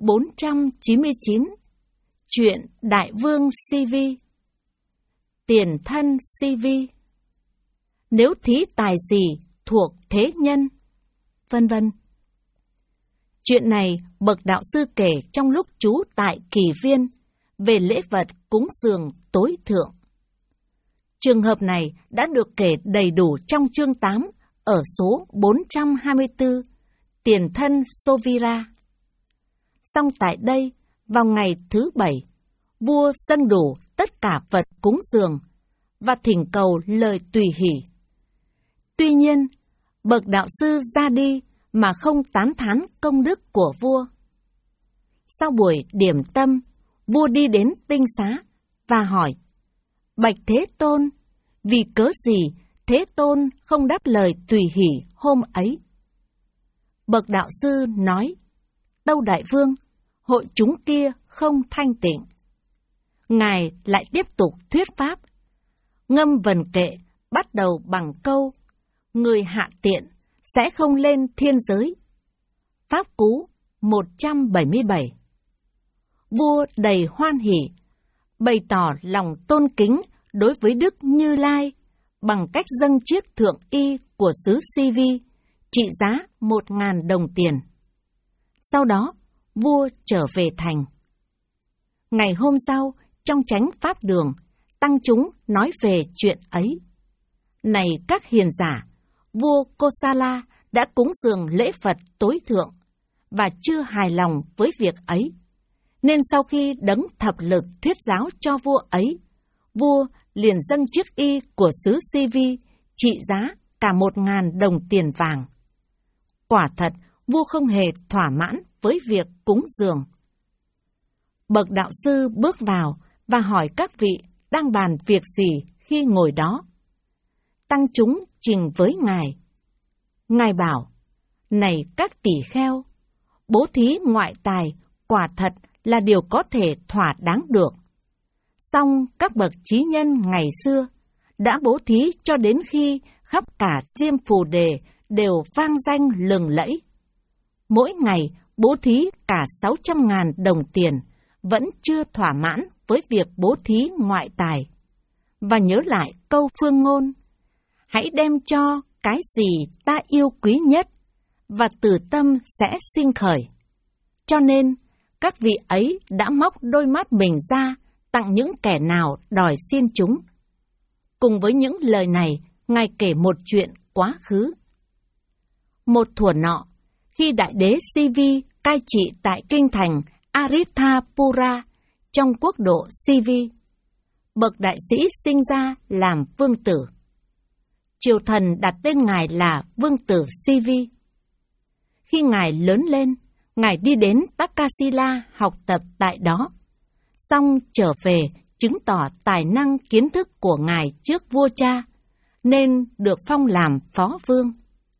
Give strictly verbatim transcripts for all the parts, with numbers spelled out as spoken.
bốn trăm chín mươi chín. Chuyện Đại Vương si vi. Tiền thân si vi. Nếu thí tài gì thuộc thế nhân, vân vân. Chuyện này bậc đạo sư kể trong lúc trú tại Kỳ Viên về lễ vật cúng dường tối thượng. Trường hợp này đã được kể đầy đủ trong chương tám ở số bốn trăm hai mươi tư, Tiền thân Sovira. Song tại đây, vào ngày thứ bảy, vua dâng đủ tất cả vật cúng dường và thỉnh cầu lời tùy hỷ. Tuy nhiên, bậc đạo sư ra đi mà không tán thán công đức của vua. Sau buổi điểm tâm, vua đi đến tinh xá và hỏi: Bạch Thế Tôn, vì cớ gì Thế Tôn không đáp lời tùy hỷ hôm ấy? Bậc đạo sư nói: Tâu Đại Vương, hội chúng kia không thanh tịnh. Ngài lại tiếp tục thuyết pháp. Ngâm vần kệ bắt đầu bằng câu: Người hạ tiện sẽ không lên thiên giới. Pháp cú một trăm bảy mươi bảy. Vua đầy hoan hỉ, bày tỏ lòng tôn kính đối với Đức Như Lai bằng cách dâng chiếc thượng y của xứ Si Vi, trị giá một ngàn đồng tiền. Sau đó, vua trở về thành. Ngày hôm sau, trong chánh pháp đường, tăng chúng nói về chuyện ấy. Này các hiền giả, vua Kosala đã cúng dường lễ Phật tối thượng và chưa hài lòng với việc ấy, nên sau khi đấng thập lực thuyết giáo cho vua ấy, vua liền dâng chiếc y của xứ Si Vi trị giá cả một ngàn đồng tiền vàng. Quả thật, vua không hề thỏa mãn với việc cúng dường. Bậc đạo sư bước vào và hỏi các vị đang bàn việc gì khi ngồi đó. Tăng chúng trình với Ngài. Ngài bảo: Này các tỷ kheo, bố thí ngoại tài quả thật là điều có thể thỏa đáng được. Song các bậc trí nhân ngày xưa đã bố thí cho đến khi khắp cả Diêm Phù Đề đều vang danh lừng lẫy. Mỗi ngày bố thí cả sáu trăm ngàn đồng tiền vẫn chưa thỏa mãn với việc bố thí ngoại tài. Và nhớ lại câu phương ngôn: Hãy đem cho cái gì ta yêu quý nhất, và từ tâm sẽ sinh khởi. Cho nên, các vị ấy đã móc đôi mắt mình ra tặng những kẻ nào đòi xin chúng. Cùng với những lời này, Ngài kể một chuyện quá khứ. Một thuở nọ, khi đại đế Si Vi cai trị tại kinh thành Aritapura trong quốc độ Si Vi, bậc đại sĩ sinh ra làm vương tử. Triều thần đặt tên Ngài là Vương tử Si Vi. Khi Ngài lớn lên, Ngài đi đến Takasila học tập tại đó, xong trở về chứng tỏ tài năng kiến thức của Ngài trước vua cha, nên được phong làm phó vương.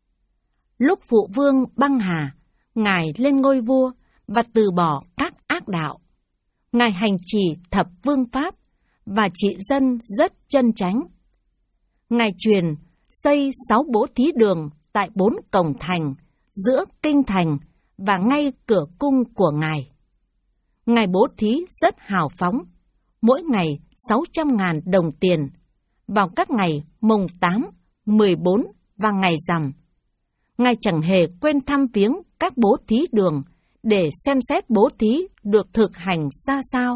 Lúc phụ vương Băng Hà, Ngài lên ngôi vua và từ bỏ các ác đạo. Ngài hành trì thập vương pháp và trị dân rất chân chánh. Ngài truyền xây sáu bố thí đường tại bốn cổng thành, giữa kinh thành và ngay cửa cung của Ngài. Ngài bố thí rất hào phóng, mỗi ngày sáu trăm ngàn đồng tiền, vào các ngày mùng tám, mười bốn và ngày rằm. Ngài chẳng hề quên thăm viếng các bố thí đường để xem xét bố thí được thực hành ra sao.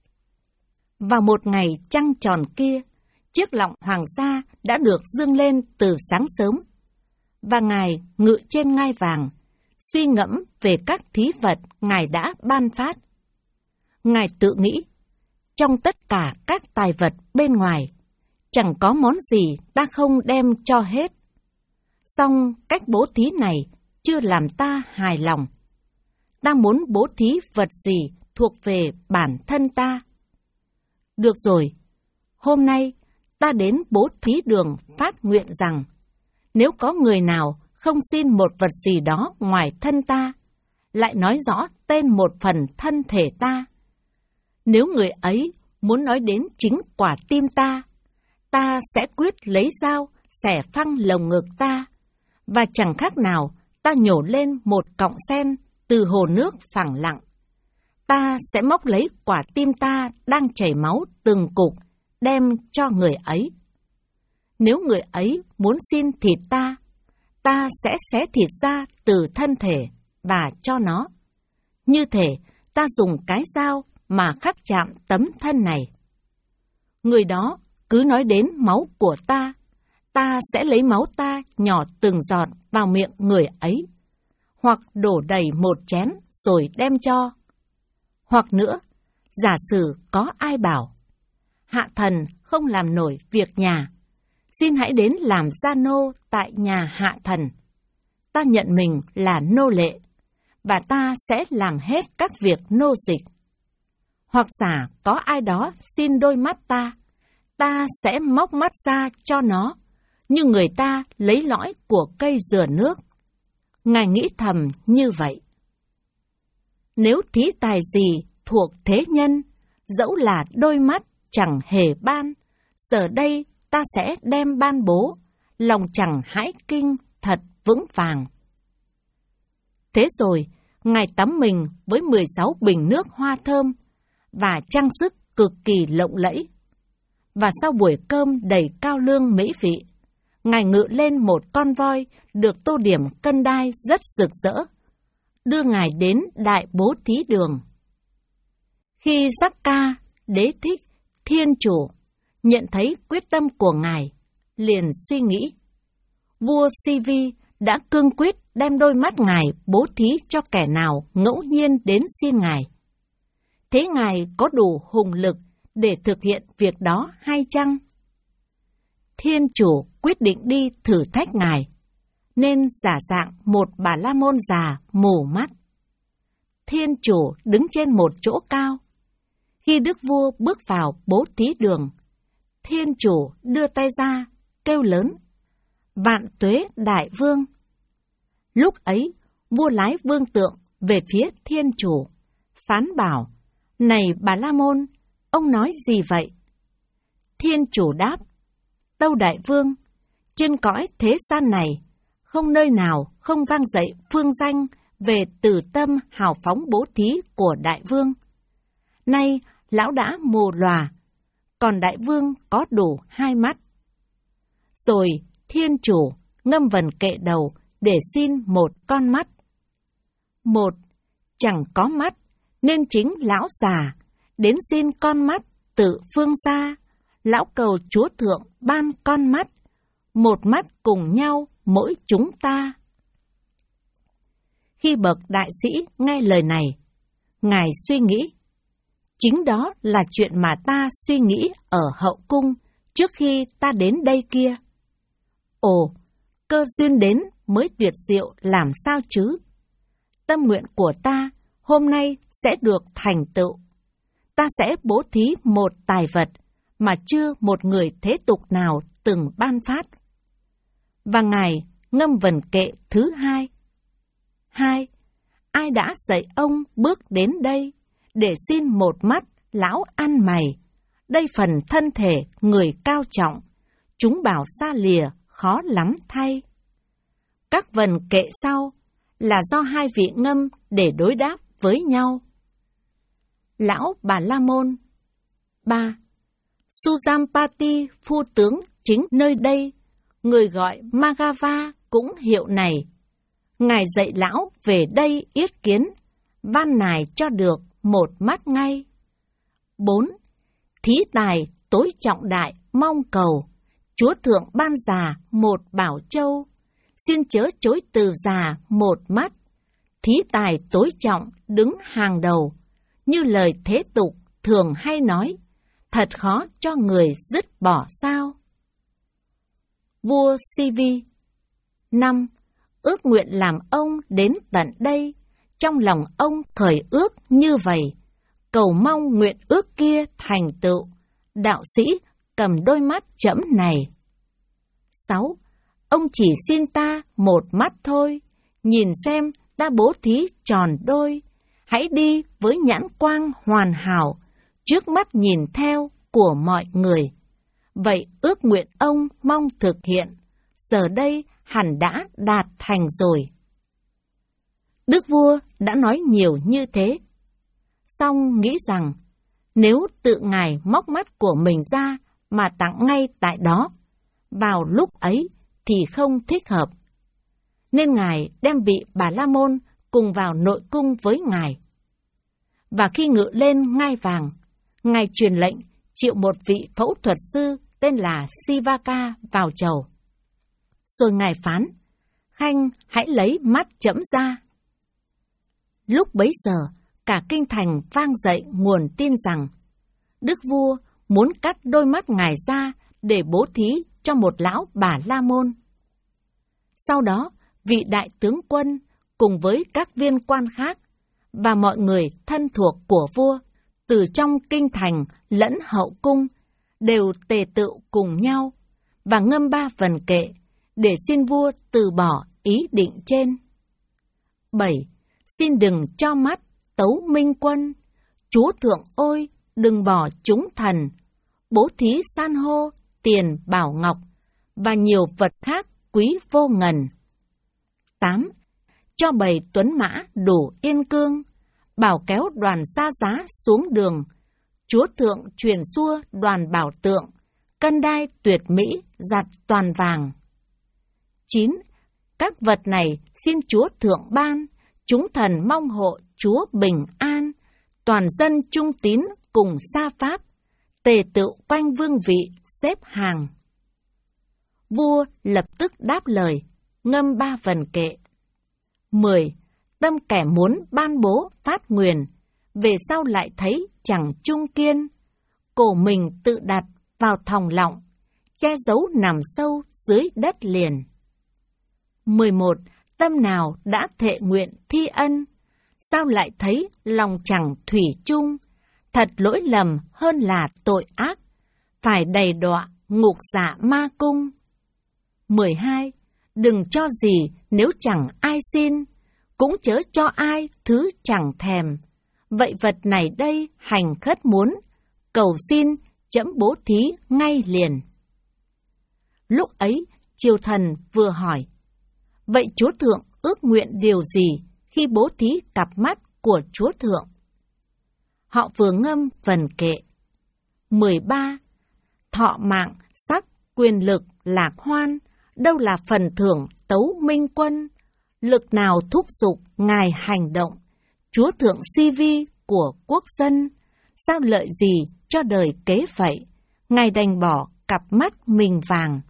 Vào một ngày trăng tròn kia, chiếc lọng hoàng sa đã được dâng lên từ sáng sớm, và Ngài ngự trên ngai vàng, suy ngẫm về các thí vật Ngài đã ban phát. Ngài tự nghĩ, trong tất cả các tài vật bên ngoài, chẳng có món gì ta không đem cho hết. Song cách bố thí này chưa làm ta hài lòng. Ta muốn bố thí vật gì thuộc về bản thân ta. Được rồi, hôm nay ta đến bố thí đường phát nguyện rằng, nếu có người nào không xin một vật gì đó ngoài thân ta, lại nói rõ tên một phần thân thể ta, nếu người ấy muốn nói đến chính quả tim ta, ta sẽ quyết lấy dao xẻ phăng lồng ngực ta, và chẳng khác nào ta nhổ lên một cọng sen từ hồ nước phẳng lặng, ta sẽ móc lấy quả tim ta đang chảy máu từng cục, đem cho người ấy. Nếu người ấy muốn xin thịt ta, ta sẽ xé thịt ra từ thân thể và cho nó. Như thể ta dùng cái dao mà khắc chạm tấm thân này. Người đó cứ nói đến máu của ta, ta sẽ lấy máu ta nhỏ từng giọt vào miệng người ấy, hoặc đổ đầy một chén rồi đem cho. Hoặc nữa, giả sử có ai bảo, hạ thần không làm nổi việc nhà, xin hãy đến làm gia nô tại nhà hạ thần. Ta nhận mình là nô lệ, và ta sẽ làm hết các việc nô dịch. Hoặc giả có ai đó xin đôi mắt ta, ta sẽ móc mắt ra cho nó, như người ta lấy lõi của cây dừa nước. Ngài nghĩ thầm như vậy. Nếu thí tài gì thuộc thế nhân, dẫu là đôi mắt chẳng hề ban, giờ đây ta sẽ đem ban bố, lòng chẳng hãi kinh thật vững vàng. Thế rồi, Ngài tắm mình với mười sáu bình nước hoa thơm và trang sức cực kỳ lộng lẫy. Và sau buổi cơm đầy cao lương mỹ vị, Ngài ngự lên một con voi được tô điểm cân đai rất rực rỡ, đưa Ngài đến đại bố thí đường. Khi Giác-ca, đế thích, thiên chủ, nhận thấy quyết tâm của Ngài, liền suy nghĩ, vua Si-vi đã cương quyết đem đôi mắt Ngài bố thí cho kẻ nào ngẫu nhiên đến xin Ngài. Thế Ngài có đủ hùng lực để thực hiện việc đó hay chăng? Thiên chủ quyết định đi thử thách Ngài, nên giả dạng một Bà La Môn già mù mắt. Thiên chủ đứng trên một chỗ cao. Khi đức vua bước vào bố thí đường, thiên chủ đưa tay ra, kêu lớn, vạn tuế đại vương. Lúc ấy, vua lái vương tượng về phía thiên chủ, phán bảo, này Bà La Môn, ông nói gì vậy? Thiên chủ đáp, tâu đại vương, trên cõi thế gian này, không nơi nào không vang dậy phương danh về từ tâm hào phóng bố thí của đại vương. Nay, lão đã mù lòa, còn đại vương có đủ hai mắt. Rồi thiên chủ ngâm vần kệ đầu để xin một con mắt. Một, chẳng có mắt, nên chính lão già, đến xin con mắt từ phương xa, lão cầu chúa thượng ban con mắt, một mắt cùng nhau mỗi chúng ta. Khi bậc đại sĩ nghe lời này, Ngài suy nghĩ, chính đó là chuyện mà ta suy nghĩ ở hậu cung trước khi ta đến đây kia. Ồ, cơ duyên đến mới tuyệt diệu làm sao chứ? Tâm nguyện của ta hôm nay sẽ được thành tựu. Ta sẽ bố thí một tài vật mà chưa một người thế tục nào từng ban phát. Và Ngài ngâm vần kệ thứ hai. Hai, ai đã dạy ông bước đến đây để xin một mắt lão ăn mày? Đây phần thân thể người cao trọng, chúng bảo xa lìa khó lắm thay. Các vần kệ sau là do hai vị ngâm để đối đáp với nhau. Lão Bà La Môn. Ba. Sujampati phu tướng chính nơi đây, người gọi Magava cũng hiệu này. Ngài dạy lão về đây yết kiến, van nài cho được một mắt ngay. Bốn. Thí tài tối trọng đại mong cầu, chúa thượng ban già một bảo châu, xin chớ chối từ già một mắt. Thí tài tối trọng đứng hàng đầu, như lời thế tục thường hay nói, thật khó cho người dứt bỏ sao. Vua Si-vi. Năm. Ước nguyện làm ông đến tận đây, trong lòng ông khởi ước như vậy, cầu mong nguyện ước kia thành tựu, đạo sĩ cầm đôi mắt trẫm này. Sáu. Ông chỉ xin ta một mắt thôi, nhìn xem ta bố thí tròn đôi, hãy đi với nhãn quang hoàn hảo, trước mắt nhìn theo của mọi người. Vậy ước nguyện ông mong thực hiện, giờ đây hẳn đã đạt thành rồi. Đức vua đã nói nhiều như thế. Song nghĩ rằng, nếu tự ngài móc mắt của mình ra mà tặng ngay tại đó, vào lúc ấy thì không thích hợp. Nên ngài đem vị Bà La Môn cùng vào nội cung với ngài. Và khi ngự lên ngai vàng, ngài truyền lệnh triệu một vị phẫu thuật sư tên là Sivaka vào chầu. Rồi ngài phán, Khanh hãy lấy mắt trẫm ra. Lúc bấy giờ, cả kinh thành vang dậy nguồn tin rằng Đức vua muốn cắt đôi mắt ngài ra để bố thí cho một lão Bà La Môn. Sau đó, vị đại tướng quân cùng với các viên quan khác và mọi người thân thuộc của vua từ trong kinh thành lẫn hậu cung đều tề tựu cùng nhau và ngâm ba vần kệ để xin vua từ bỏ ý định trên. bảy. Xin đừng cho mắt Tấu Minh Quân, chúa thượng ôi, đừng bỏ chúng thần, bố thí san hô, tiền bảo ngọc và nhiều vật khác quý vô ngần. tám. Cho bầy tuấn mã đủ yên cương, bảo kéo đoàn xa giá xuống đường, chúa thượng truyền xua đoàn bảo tượng, cân đai tuyệt mỹ giặt toàn vàng. chín. Các vật này xin chúa thượng ban, chúng thần mong hộ chúa bình an, toàn dân trung tín cùng sa pháp, tề tựu quanh vương vị xếp hàng. Vua lập tức đáp lời, ngâm ba vần kệ. mười. Tâm kẻ muốn ban bố phát nguyền, về sau lại thấy chẳng trung kiên, cổ mình tự đặt vào thòng lọng, che giấu nằm sâu dưới đất liền. mười một. Tâm nào đã thệ nguyện thi ân, sao lại thấy lòng chẳng thủy chung, thật lỗi lầm hơn là tội ác, phải đầy đọa ngục dạ ma cung. mười hai. Đừng cho gì nếu chẳng ai xin, cũng chớ cho ai thứ chẳng thèm, vậy vật này đây hành khất muốn, cầu xin trẫm bố thí ngay liền. Lúc ấy triều thần vừa hỏi, vậy chúa thượng ước nguyện điều gì khi bố thí cặp mắt của chúa thượng? Họ vừa ngâm vần kệ. mười ba. Thọ mạng, sắc, quyền lực, lạc hoan, đâu là phần thưởng Tấu Minh Quân, lực nào thúc giục ngài hành động, chúa thượng si vi của quốc dân, sao lợi gì cho đời kế vậy, ngài đành bỏ cặp mắt mình vàng.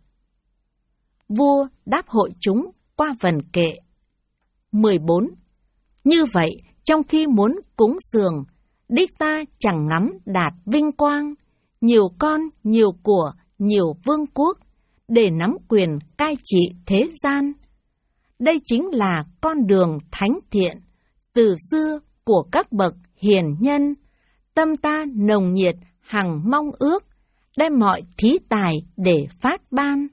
Vua đáp hội chúng qua vần kệ. mười bốn. Như vậy, trong khi muốn cúng dường, đích ta chẳng ngắm đạt vinh quang, nhiều con, nhiều của, nhiều vương quốc, để nắm quyền cai trị thế gian. Đây chính là con đường thánh thiện, từ xưa của các bậc hiền nhân, tâm ta nồng nhiệt hằng mong ước, đem mọi thí tài để phát ban.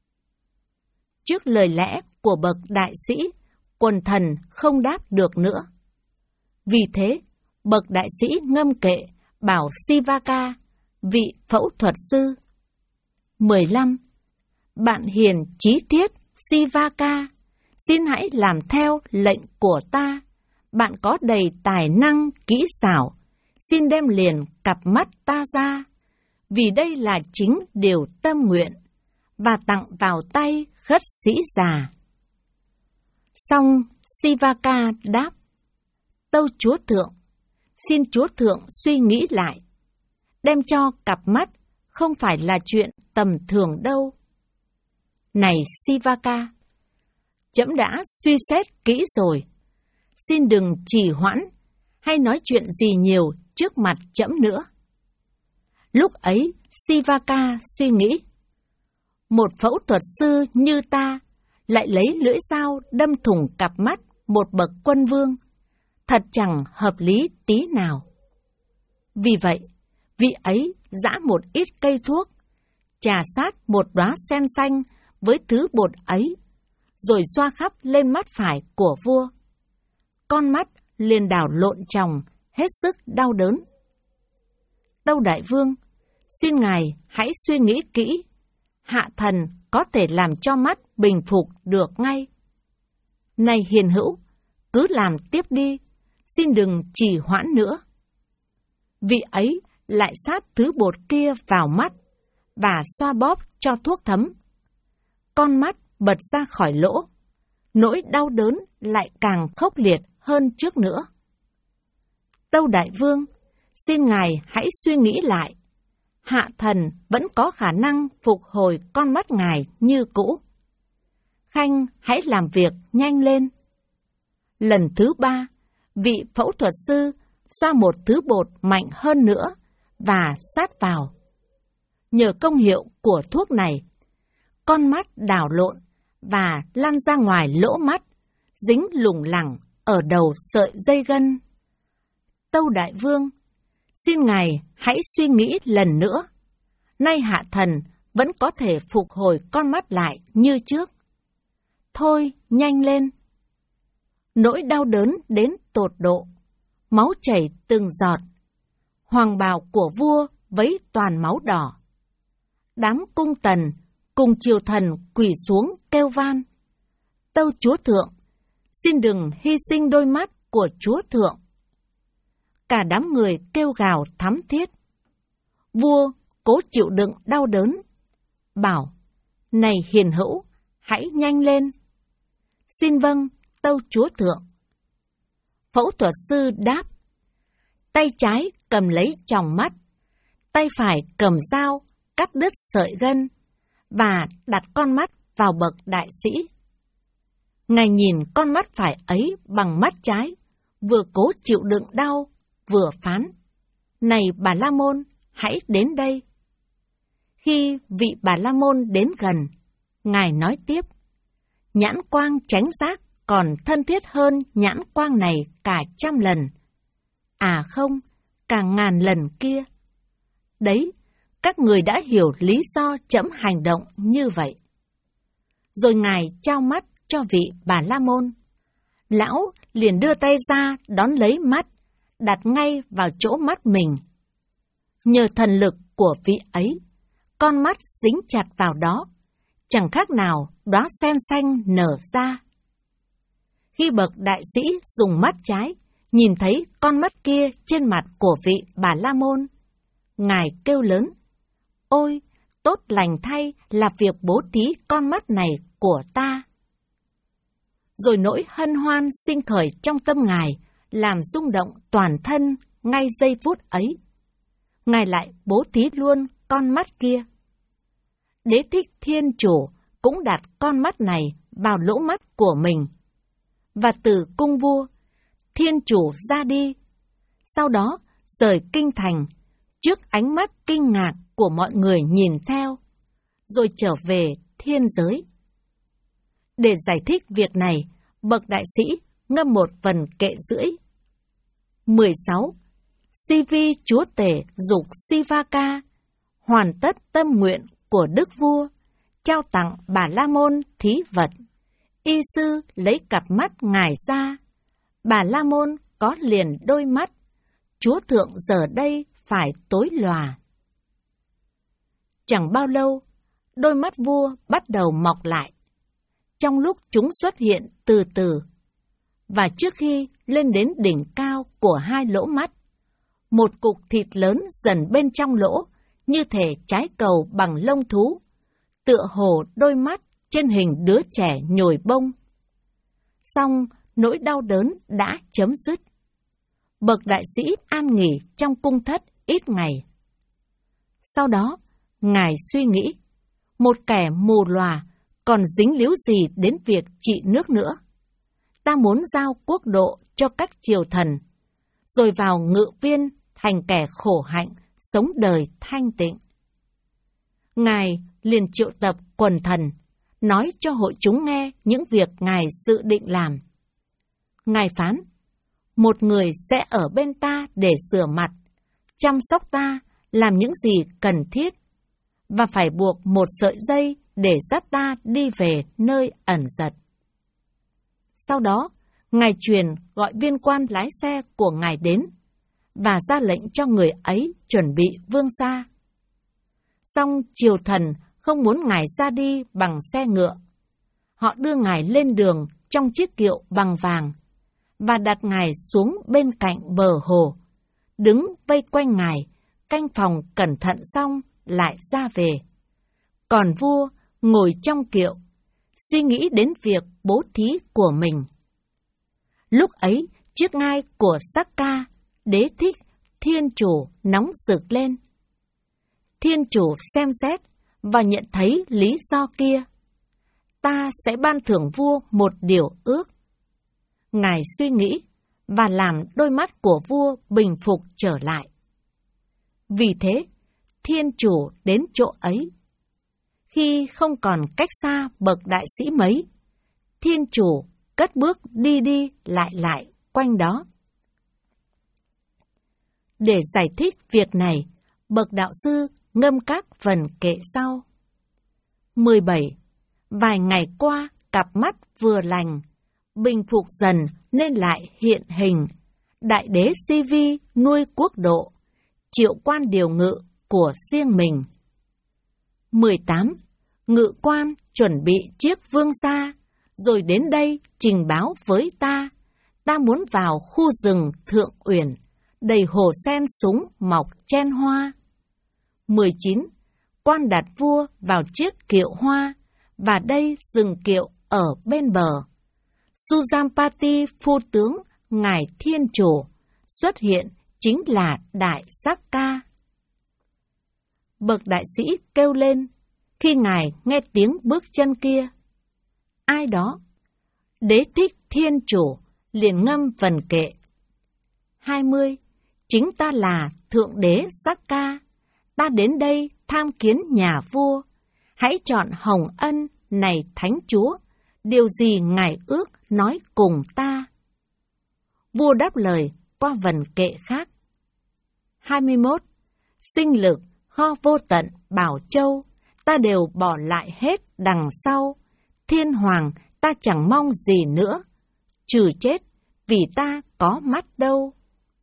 Trước lời lẽ của bậc đại sĩ, quần thần không đáp được nữa. Vì thế, bậc đại sĩ ngâm kệ bảo Sivaka, vị phẫu thuật sư. mười lăm. Bạn hiền trí thiết Sivaka, xin hãy làm theo lệnh của ta. Bạn có đầy tài năng kỹ xảo, xin đem liền cặp mắt ta ra, vì đây là chính điều tâm nguyện, và tặng vào tay khất sĩ già. Xong Sivaka đáp, tâu chúa thượng, xin chúa thượng suy nghĩ lại, đem cho cặp mắt không phải là chuyện tầm thường đâu. Này Sivaka, trẫm đã suy xét kỹ rồi, xin đừng trì hoãn hay nói chuyện gì nhiều trước mặt trẫm nữa. Lúc ấy Sivaka suy nghĩ, một phẫu thuật sư như ta lại lấy lưỡi dao đâm thủng cặp mắt một bậc quân vương, thật chẳng hợp lý tí nào. Vì vậy, vị ấy giã một ít cây thuốc, trà sát một đóa sen xanh với thứ bột ấy, rồi xoa khắp lên mắt phải của vua. Con mắt liền đảo lộn tròng, hết sức đau đớn. Tâu đại vương, xin ngài hãy suy nghĩ kỹ, hạ thần có thể làm cho mắt bình phục được ngay. Này hiền hữu, cứ làm tiếp đi, xin đừng trì hoãn nữa. vị ấy lại sát thứ bột kia vào mắt và xoa bóp cho thuốc thấm. Con mắt bật ra khỏi lỗ, nỗi đau đớn lại càng khốc liệt hơn trước nữa. Tâu Đại Vương, xin Ngài hãy suy nghĩ lại. Hạ thần vẫn có khả năng phục hồi con mắt Ngài như cũ. Khanh hãy làm việc nhanh lên. Lần thứ ba, vị phẫu thuật sư xoa một thứ bột mạnh hơn nữa và sát vào. Nhờ công hiệu của thuốc này, con mắt đảo lộn và lăn ra ngoài lỗ mắt, dính lủng lẳng ở đầu sợi dây gân. Tâu Đại Vương, xin Ngài hãy suy nghĩ lần nữa. Nay hạ thần vẫn có thể phục hồi con mắt lại như trước. Thôi, nhanh lên. Nỗi đau đớn đến tột độ, máu chảy từng giọt. Hoàng bào của vua vấy toàn máu đỏ. Đám cung tần cùng triều thần quỳ xuống kêu van. Tâu chúa thượng, xin đừng hy sinh đôi mắt của chúa thượng. Cả đám người kêu gào thắm thiết. Vua cố chịu đựng đau đớn, bảo, này hiền hữu, hãy nhanh lên. Xin vâng, tâu chúa thượng. Phẫu thuật sư đáp, tay trái cầm lấy tròng mắt, tay phải cầm dao cắt đứt sợi gân và đặt con mắt vào bậc đại sĩ. Ngài nhìn con mắt phải ấy bằng mắt trái, vừa cố chịu đựng đau, vừa phán, này Bà La Môn, hãy đến đây. Khi vị Bà La Môn đến gần, Ngài nói tiếp, nhãn quang chánh giác còn thân thiết hơn nhãn quang này cả trăm lần. À không, cả ngàn lần kia. Đấy, các người đã hiểu lý do trẫm hành động như vậy. Rồi Ngài trao mắt cho vị Bà La Môn. Lão liền đưa tay ra đón lấy mắt, đặt ngay vào chỗ mắt mình. Nhờ thần lực của vị ấy, con mắt dính chặt vào đó, chẳng khác nào đóa sen xanh nở ra. Khi bậc đại sĩ dùng mắt trái, nhìn thấy con mắt kia trên mặt của vị Bà La Môn, Ngài kêu lớn, ôi, tốt lành thay là việc bố thí con mắt này của ta. Rồi nỗi hân hoan sinh khởi trong tâm Ngài, làm rung động toàn thân ngay giây phút ấy. Ngài lại bố thí luôn con mắt kia. Đế thích thiên chủ cũng đặt con mắt này vào lỗ mắt của mình. Và từ cung vua, thiên chủ ra đi. Sau đó rời kinh thành, trước ánh mắt kinh ngạc của mọi người nhìn theo, rồi trở về thiên giới. Để giải thích việc này, bậc đại sĩ ngâm một vần kệ rưỡi. mười sáu. Si vi chúa tể dục Sivaka, hoàn tất tâm nguyện của đức vua, trao tặng Bà La Môn thí vật. Y sư lấy cặp mắt Ngài ra, Bà La Môn có liền đôi mắt, chúa thượng giờ đây phải tối lòa. Chẳng bao lâu, đôi mắt vua bắt đầu mọc lại. Trong lúc chúng xuất hiện từ từ, và trước khi lên đến đỉnh cao của hai lỗ mắt, một cục thịt lớn dần bên trong lỗ, như thể trái cầu bằng lông thú, tựa hồ đôi mắt trên hình đứa trẻ nhồi bông. Xong, nỗi đau đớn đã chấm dứt. Bậc đại sĩ an nghỉ trong cung thất ít ngày. Sau đó, Ngài suy nghĩ, một kẻ mù lòa còn dính líu gì đến việc trị nước nữa. Ta muốn giao quốc độ cho các triều thần, rồi vào ngự viên thành kẻ khổ hạnh, sống đời thanh tịnh. Ngài liền triệu tập quần thần, nói cho hội chúng nghe những việc Ngài dự định làm. Ngài phán, một người sẽ ở bên ta để rửa mặt, chăm sóc ta, làm những gì cần thiết, và phải buộc một sợi dây để dắt ta đi về nơi ẩn giật. Sau đó, Ngài truyền gọi viên quan lái xe của Ngài đến, và ra lệnh cho người ấy chuẩn bị vương xa. Song triều thần không muốn Ngài ra đi bằng xe ngựa. Họ đưa Ngài lên đường trong chiếc kiệu bằng vàng, và đặt Ngài xuống bên cạnh bờ hồ, đứng vây quanh Ngài, canh phòng cẩn thận xong lại ra về. Còn vua ngồi trong kiệu, suy nghĩ đến việc bố thí của mình. Lúc ấy, chiếc ngai của Sắc-ca, đế thích, thiên chủ nóng rực lên. Thiên chủ xem xét và nhận thấy lý do kia. Ta sẽ ban thưởng vua một điều ước. Ngài suy nghĩ và làm đôi mắt của vua bình phục trở lại. Vì thế, thiên chủ đến chỗ ấy. Khi không còn cách xa bậc đại sĩ mấy, thiên chủ cất bước đi đi lại lại quanh đó. Để giải thích việc này, bậc đạo sư ngâm các vần kệ sau. mười bảy. Vài ngày qua, cặp mắt vừa lành, bình phục dần nên lại hiện hình. Đại đế Si Vi nuôi quốc độ, triệu quan điều ngự của riêng mình. mười tám. Ngự quan chuẩn bị chiếc vương xa, rồi đến đây trình báo với ta. Ta muốn vào khu rừng Thượng Uyển, đầy hồ sen súng mọc chen hoa. mười chín. Quan đặt vua vào chiếc kiệu hoa, và đây dừng kiệu ở bên bờ. Sujampati phu tướng ngài thiên chủ xuất hiện chính là Đại Sắc-ca. Bậc đại sĩ kêu lên khi ngài nghe tiếng bước chân kia. Ai đó? Đế thích thiên chủ liền ngâm vần kệ. hai mươi. Chính ta là Thượng Đế Sắc-ca. Ta đến đây tham kiến nhà vua. Hãy chọn hồng ân này thánh chúa. Điều gì ngài ước nói cùng ta? Vua đáp lời qua vần kệ khác. hai mươi mốt. Sinh lực, kho vô tận, bảo châu, ta đều bỏ lại hết đằng sau. Thiên hoàng, ta chẳng mong gì nữa, trừ chết, vì ta có mắt đâu.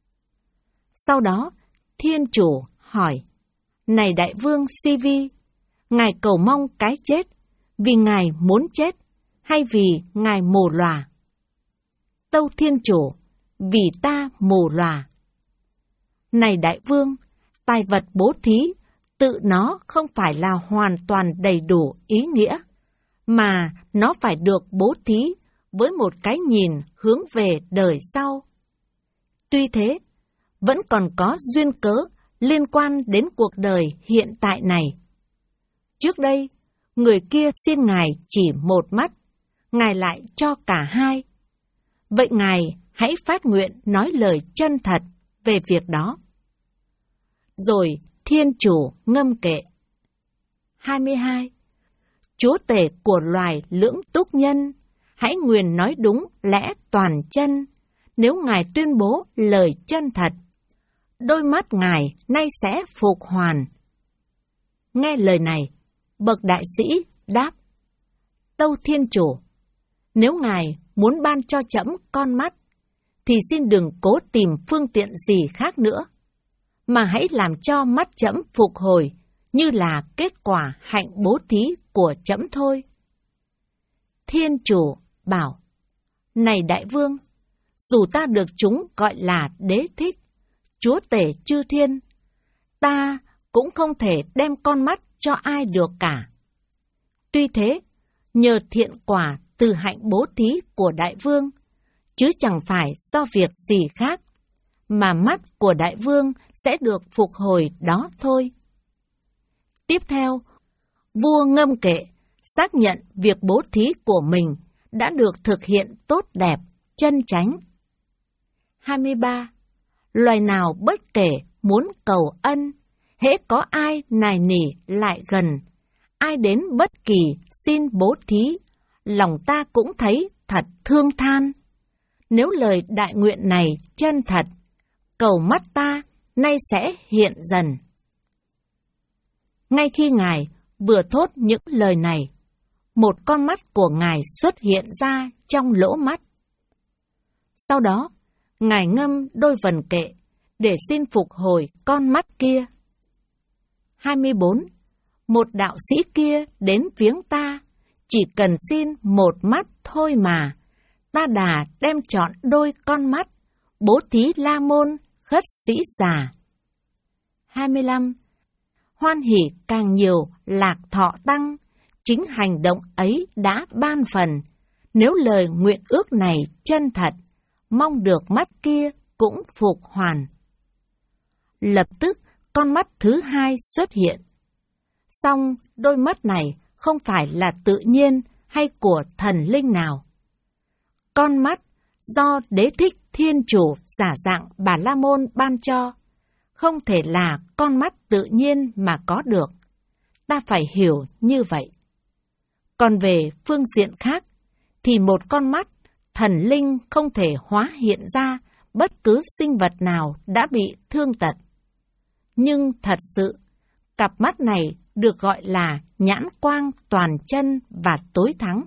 Sau đó, thiên chủ hỏi, này đại vương Si Vi, ngài cầu mong cái chết, vì ngài muốn chết, hay vì ngài mù lòa? Tâu thiên chủ, vì ta mù lòa. Này đại vương, tài vật bố thí, tự nó không phải là hoàn toàn đầy đủ ý nghĩa, mà nó phải được bố thí với một cái nhìn hướng về đời sau. Tuy thế, vẫn còn có duyên cớ liên quan đến cuộc đời hiện tại này. Trước đây, người kia xin ngài chỉ một mắt, ngài lại cho cả hai. Vậy ngài hãy phát nguyện nói lời chân thật về việc đó. Rồi thiên chủ ngâm kệ. hai mươi hai. Chúa tể của loài lưỡng túc nhân, hãy nguyền nói đúng lẽ toàn chân. Nếu ngài tuyên bố lời chân thật, đôi mắt ngài nay sẽ phục hoàn. Nghe lời này, bậc đại sĩ đáp, tâu thiên chủ, nếu ngài muốn ban cho trẫm con mắt, thì xin đừng cố tìm phương tiện gì khác nữa, mà hãy làm cho mắt trẫm phục hồi như là kết quả hạnh bố thí của trẫm thôi. Thiên chủ bảo, này đại vương, dù ta được chúng gọi là đế thích, chúa tể chư thiên, ta cũng không thể đem con mắt cho ai được cả. Tuy thế, nhờ thiện quả từ hạnh bố thí của đại vương, chứ chẳng phải do việc gì khác, mà mắt của đại vương sẽ được phục hồi đó thôi. Tiếp theo, vua ngâm kệ xác nhận việc bố thí của mình đã được thực hiện tốt đẹp, chân chánh. hai mươi ba. Loài nào bất kể muốn cầu ân, hễ có ai nài nỉ lại gần, ai đến bất kỳ xin bố thí, lòng ta cũng thấy thật thương than. Nếu lời đại nguyện này chân thật, cầu mắt ta nay sẽ hiện dần. Ngay khi ngài vừa thốt những lời này, một con mắt của ngài xuất hiện ra trong lỗ mắt. Sau đó, ngài ngâm đôi vần kệ để xin phục hồi con mắt kia. hai mươi bốn. Một đạo sĩ kia đến viếng ta, chỉ cần xin một mắt thôi mà, ta đà đem chọn đôi con mắt, bố thí La Môn khất sĩ già. hai mươi lăm. Hoan hỉ càng nhiều lạc thọ tăng, chính hành động ấy đã ban phần. Nếu lời nguyện ước này chân thật, mong được mắt kia cũng phục hoàn. Lập tức con mắt thứ hai xuất hiện. Song đôi mắt này không phải là tự nhiên hay của thần linh nào. Con mắt do Đế Thích Thiên Chủ giả dạng Bà La Môn ban cho, không thể là con mắt tự nhiên mà có được. Ta phải hiểu như vậy. Còn về phương diện khác, thì một con mắt, thần linh không thể hóa hiện ra bất cứ sinh vật nào đã bị thương tật. Nhưng thật sự, cặp mắt này được gọi là nhãn quang toàn chân và tối thắng.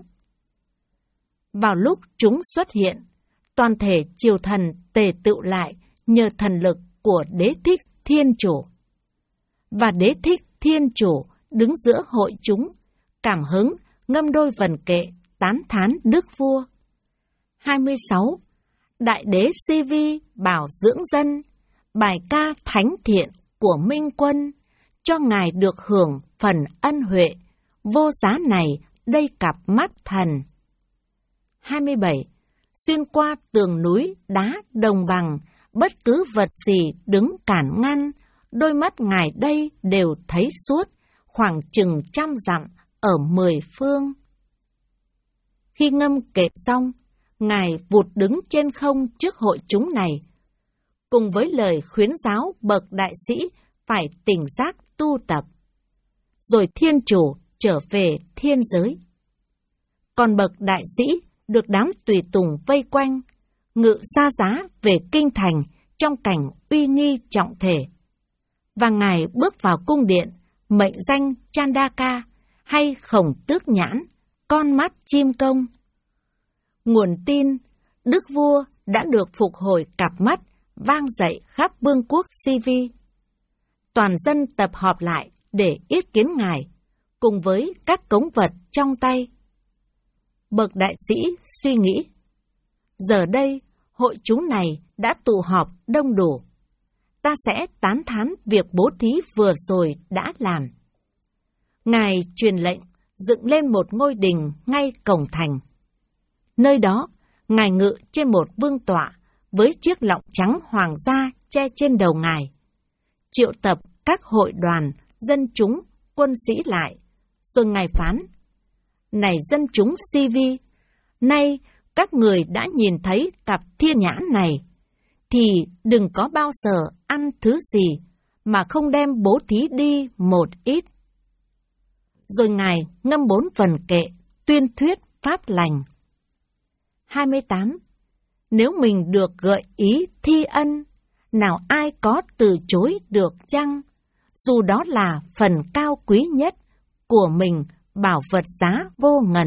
Vào lúc chúng xuất hiện, toàn thể triều thần tề tựu lại nhờ thần lực của Đế Thích Thiên Chủ. Và Đế Thích Thiên Chủ đứng giữa hội chúng, cảm hứng ngâm đôi vần kệ tán thán đức vua. hai mươi sáu. Đại đế Si Vi bảo dưỡng dân, bài ca thánh thiện của Minh Quân, cho ngài được hưởng phần ân huệ, vô giá này đây cặp mắt thần. hai mươi bảy. Xuyên qua tường núi đá đồng bằng, bất cứ vật gì đứng cản ngăn, đôi mắt ngài đây đều thấy suốt, khoảng chừng trăm dặm ở mười phương. Khi ngâm kệ xong, ngài vụt đứng trên không trước hội chúng này, cùng với lời khuyến giáo bậc đại sĩ phải tỉnh giác tu tập. Rồi Thiên Chủ trở về thiên giới. Còn bậc đại sĩ được đám tùy tùng vây quanh, ngự xa giá về kinh thành trong cảnh uy nghi trọng thể. Và ngài bước vào cung điện, mệnh danh Chandaka hay Khổng Tước Nhãn, con mắt chim công. Nguồn tin, Đức Vua đã được phục hồi cặp mắt, vang dậy khắp vương quốc Si Vi. Toàn dân tập họp lại để yết kiến ngài, cùng với các cống vật trong tay. Bậc đại sĩ suy nghĩ, giờ đây hội chúng này đã tụ họp đông đủ. Ta sẽ tán thán việc bố thí vừa rồi đã làm. Ngài truyền lệnh dựng lên một ngôi đình ngay cổng thành. Nơi đó, ngài ngự trên một vương tọa với chiếc lọng trắng hoàng gia che trên đầu ngài. Triệu tập các hội đoàn, dân chúng, quân sĩ lại, rồi ngài phán: Này dân chúng Si Vi, nay các người đã nhìn thấy cặp thiên nhãn này, thì đừng có bao giờ ăn thứ gì mà không đem bố thí đi một ít. Rồi ngài ngâm bốn vần kệ, tuyên thuyết pháp lành. hai mươi tám. Nếu mình được gợi ý thi ân, nào ai có từ chối được chăng? Dù đó là phần cao quý nhất của mình, bảo vật giá vô ngần.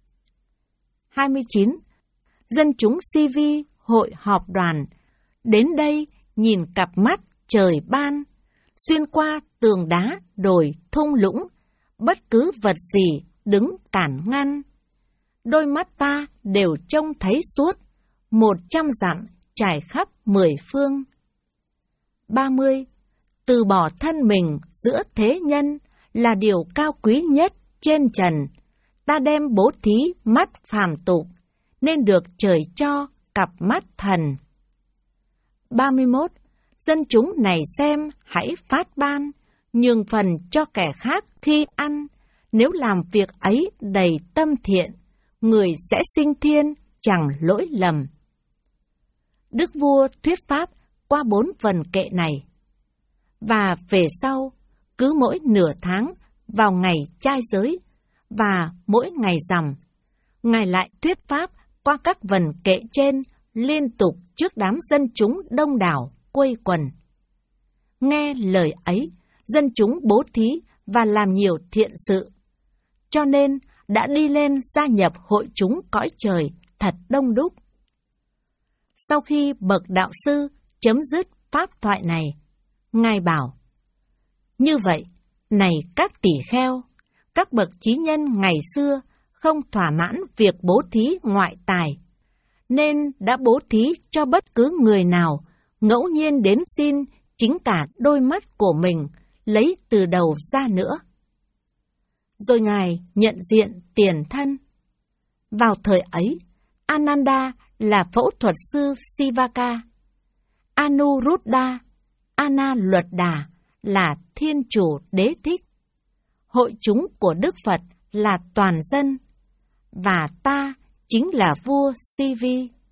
hai mươi chín. Dân chúng Si Vi hội họp đoàn, đến đây nhìn cặp mắt trời ban, xuyên qua tường đá, đồi, thung lũng, bất cứ vật gì đứng cản ngăn. Đôi mắt ta đều trông thấy suốt, một trăm dặm trải khắp mười phương. ba mươi. Từ bỏ thân mình giữa thế nhân là điều cao quý nhất trên trần. Ta đem bố thí mắt phàm tục, nên được trời cho cặp mắt thần. ba mươi mốt. Dân chúng này xem hãy phát ban, nhường phần cho kẻ khác khi ăn. Nếu làm việc ấy đầy tâm thiện, người sẽ sinh thiên, chẳng lỗi lầm. Đức Vua thuyết pháp qua bốn vần kệ này. Và về sau, cứ mỗi nửa tháng vào ngày trai giới và mỗi ngày rằm, ngài lại thuyết pháp qua các vần kệ trên liên tục trước đám dân chúng đông đảo quây quần. Nghe lời ấy, dân chúng bố thí và làm nhiều thiện sự, cho nên đã đi lên gia nhập hội chúng cõi trời thật đông đúc. Sau khi bậc đạo sư chấm dứt pháp thoại này, ngài bảo: Như vậy, này các tỷ kheo, các bậc trí nhân ngày xưa không thỏa mãn việc bố thí ngoại tài, nên đã bố thí cho bất cứ người nào ngẫu nhiên đến xin chính cả đôi mắt của mình lấy từ đầu ra nữa. Rồi Ngài nhận diện tiền thân. Vào thời ấy, Ananda là phẫu thuật sư Sivaka, Anuruddha, Ana Luật Đà là Thiên Chủ Đế Thích, hội chúng của Đức Phật là toàn dân, và ta chính là vua Sivi.